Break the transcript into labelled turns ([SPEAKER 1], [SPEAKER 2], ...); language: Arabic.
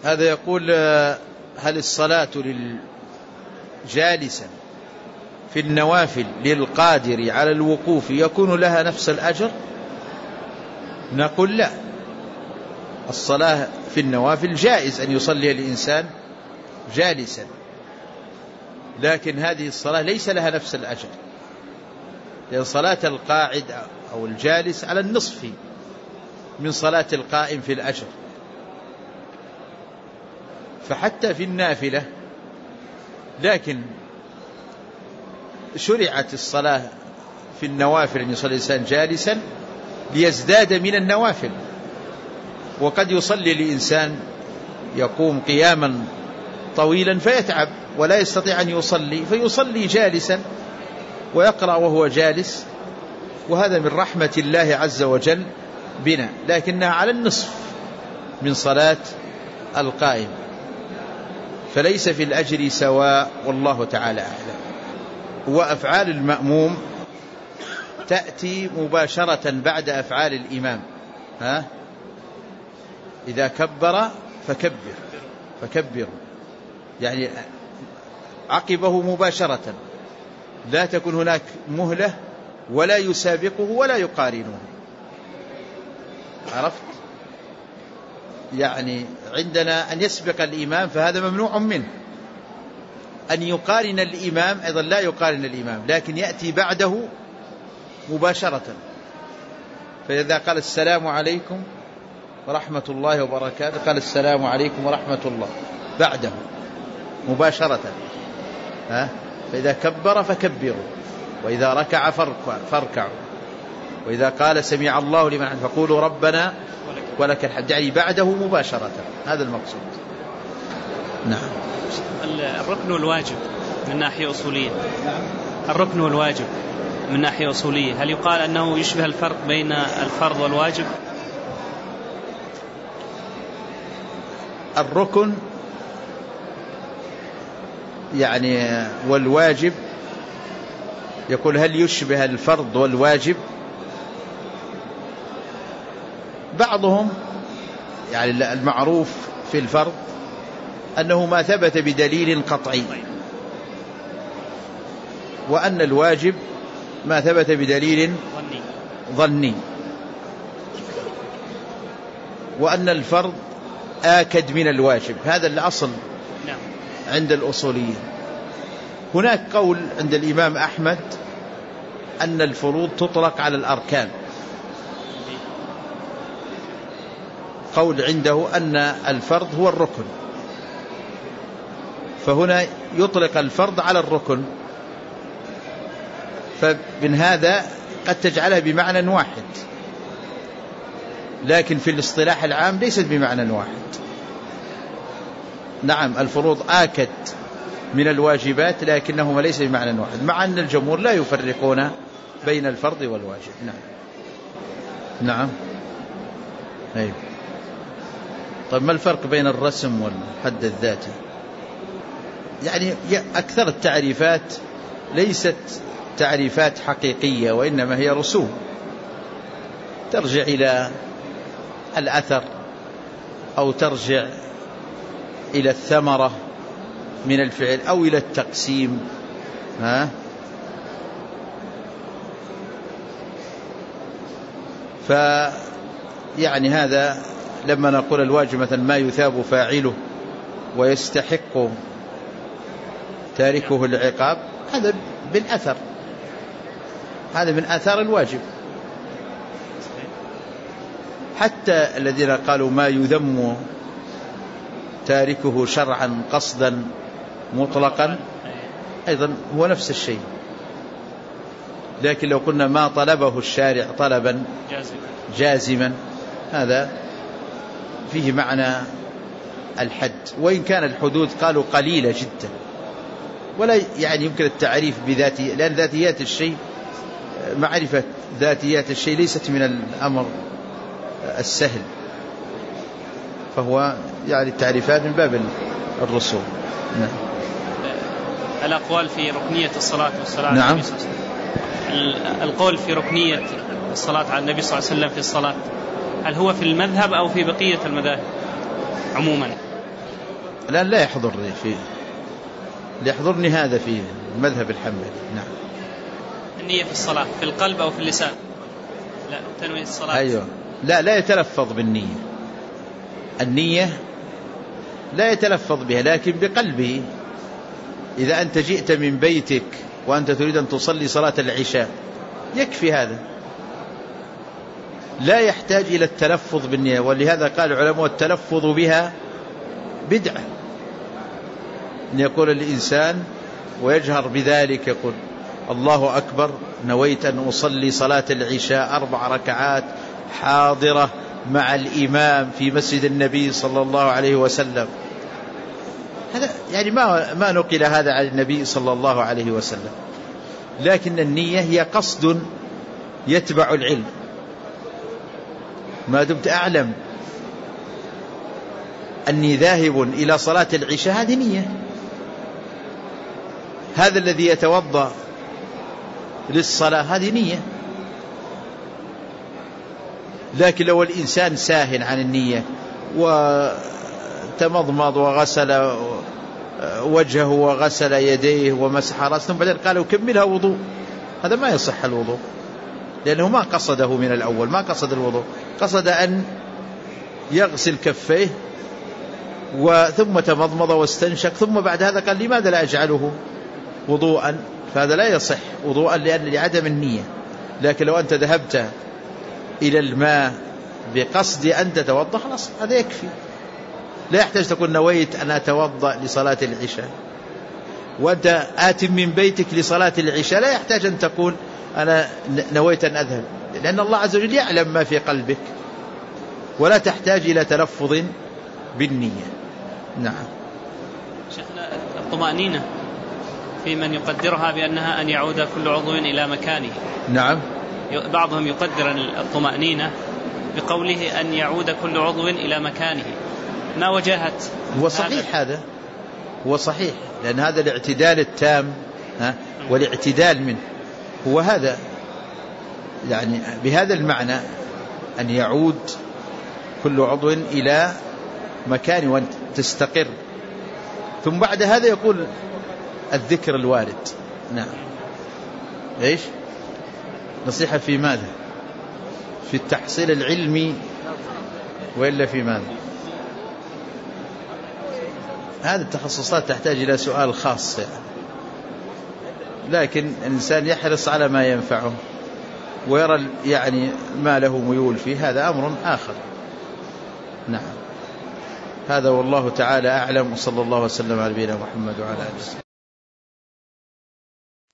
[SPEAKER 1] هذا يقول هل الصلاة جالسا في النوافل للقادر على الوقوف يكون لها نفس الأجر؟ نقول لا، الصلاة في النوافل جائز أن يصلي الإنسان جالسا، لكن هذه الصلاة ليس لها نفس الأجر، لأن صلاة القاعد أو الجالس على النصف من صلاة القائم في الأجر. فحتى في النافلة، لكن شرعت الصلاة في النوافل أن يصلي الإنسان جالسا ليزداد من النوافل، وقد يصلي الإنسان يقوم قياما طويلا فيتعب ولا يستطيع أن يصلي، فيصلي جالسا ويقرأ وهو جالس، وهذا من رحمة الله عز وجل بنا، لكنها على النصف من صلاة القائم، فليس في الأجر سواء، والله تعالى أعلم. وأفعال المأموم تأتي مباشرة بعد أفعال الإمام، إذا كبر فكبر، يعني عقبه مباشرة، لا تكون هناك مهلة ولا يسابقه ولا يقارنه. عرفت؟ يعني عندنا أن يسبق الإمام فهذا ممنوع منه، أن يقارن الإمام أيضا لا يقارن الإمام، لكن يأتي بعده مباشرة. فإذا قال السلام عليكم ورحمة الله وبركاته قال السلام عليكم ورحمة الله بعده مباشرة. فإذا كبر فكبروا، وإذا ركع فاركعوا، وإذا قال سمع الله لمن حمده فقولوا ربنا ولك الحمد، يعني بعده مباشرة، هذا المقصود. نعم.
[SPEAKER 2] الركن والواجب من ناحية أصولية، الركن والواجب من ناحية أصولية، هل يقال أنه يشبه الفرق بين الفرض والواجب؟
[SPEAKER 1] الركن يعني والواجب، يقول هل يشبه الفرض والواجب؟ بعضهم يعني المعروف في الفرض أنه ما ثبت بدليل قطعي، وأن الواجب ما ثبت بدليل ظني، وأن الفرض آكد من الواجب، هذا الأصل عند الأصوليين. هناك قول عند الإمام أحمد أن الفروض تطلق على الأركان، قول عنده أن الفرض هو الركن، فهنا يطلق الفرض على الركن، فمن هذا قد تجعلها بمعنى واحد، لكن في الاصطلاح العام ليست بمعنى واحد. نعم الفروض آكد من الواجبات، لكنهما ليس بمعنى واحد، مع أن الجمهور لا يفرقون بين الفرض والواجب. نعم. أيوه. طيب ما الفرق بين الرسم والحد الذاتي؟ يعني أكثر التعريفات ليست تعريفات حقيقية، وإنما هي رسوم ترجع إلى الأثر أو ترجع إلى الثمرة من الفعل أو إلى التقسيم. فيعني هذا لما نقول الواجب مثلا ما يثاب فاعله ويستحق تاركه العقاب، هذا بالأثر، هذا من آثار الواجب. حتى الذين قالوا ما يذم تاركه شرعا قصدا مطلقا أيضا هو نفس الشيء، لكن لو قلنا ما طلبه الشارع طلبا جازما هذا فيه معنى الحد، وإن كان الحدود قالوا قليلة جدا، ولا يعني يمكن التعريف بذاته، لأن ذاتيات الشيء، معرفة ذاتيات الشيء ليست من الأمر السهل، فهو يعني التعريفات من باب الرسوم. نعم.
[SPEAKER 2] الأقوال في ركنية الصلاة والصلاة على
[SPEAKER 1] نعم.
[SPEAKER 2] النبي صلى الله عليه وسلم، القول في ركنية الصلاة على النبي صلى الله عليه وسلم في الصلاة، هل هو في المذهب أو في بقية المذاهب عموما؟
[SPEAKER 1] الآن لا يحضرني اللي يحضرني هذا في المذهب الحنبلي. نعم.
[SPEAKER 2] النية في الصلاة في القلب أو في اللسان؟ لا، تنوي الصلاة.
[SPEAKER 1] أيوة. لا يتلفظ بالنية. النية لا يتلفظ بها لكن بقلبه. إذا أنت جئت من بيتك وأنت تريد أن تصلي صلاة العشاء يكفي هذا، لا يحتاج إلى التلفظ بالنية. ولهذا قال العلماء التلفظ بها بدعة، أن يقول الإنسان ويجهر بذلك، يقول الله أكبر نويت أن أصلي صلاة العشاء 4 ركعات حاضرة مع الإمام في مسجد النبي صلى الله عليه وسلم. هذا يعني ما نقل هذا عن النبي صلى الله عليه وسلم. لكن النية هي قصد يتبع العلم. ما دمت أعلم أني ذاهب إلى صلاة العشاء هذه نية. هذا الذي يتوضأ للصلاة هذه نية. لكن لو الإنسان ساهن عن النية وتمضمض وغسل وجهه وغسل يديه ومسح رأسه ثم بعدين قال وكملها وضوء، هذا ما يصح الوضوء، لأنه ما قصده من الأول، ما قصد الوضوء، قصد أن يغسل كفيه ثم تمضمض واستنشق ثم بعد هذا قال لماذا لا أجعله وضوءا؟ فهذا لا يصح وضوءا لعدم النية. لكن لو أنت ذهبت إلى الماء بقصد أن تتوضأ خلاص هذا يكفي، لا يحتاج تقول نويت أن أتوضأ لصلاة العشاء. وأنت آت من بيتك لصلاة العشاء لا يحتاج أن تقول أنا نويت أن أذهب، لأن الله عز وجل يعلم ما في قلبك، ولا تحتاج إلى تلفظ بالنية. نعم.
[SPEAKER 2] شيخنا الطمأنينة في من يقدرها بأنها أن يعود كل عضو إلى مكانه.
[SPEAKER 1] نعم.
[SPEAKER 2] بعضهم يقدر الطمأنينة بقوله أن يعود كل عضو إلى مكانه، ما وجهت؟
[SPEAKER 1] هو صحيح هذا، هو صحيح، لأن هذا الاعتدال التام والاعتدال منه هو هذا، يعني بهذا المعنى أن يعود كل عضو إلى مكانه وأن تستقر. ثم بعد هذا يقول الذكر الوارد. نعم. إيش نصيحة في ماذا؟ في التحصيل العلمي وإلا في ماذا؟ هذه التخصصات تحتاج إلى سؤال خاص يعني. لكن الإنسان يحرص على ما ينفعه ويرى يعني ما له ميول فيه، هذا أمر آخر. نعم. هذا والله تعالى أعلم، وصلى الله وسلم على نبينا محمد وعلى آله وسلم.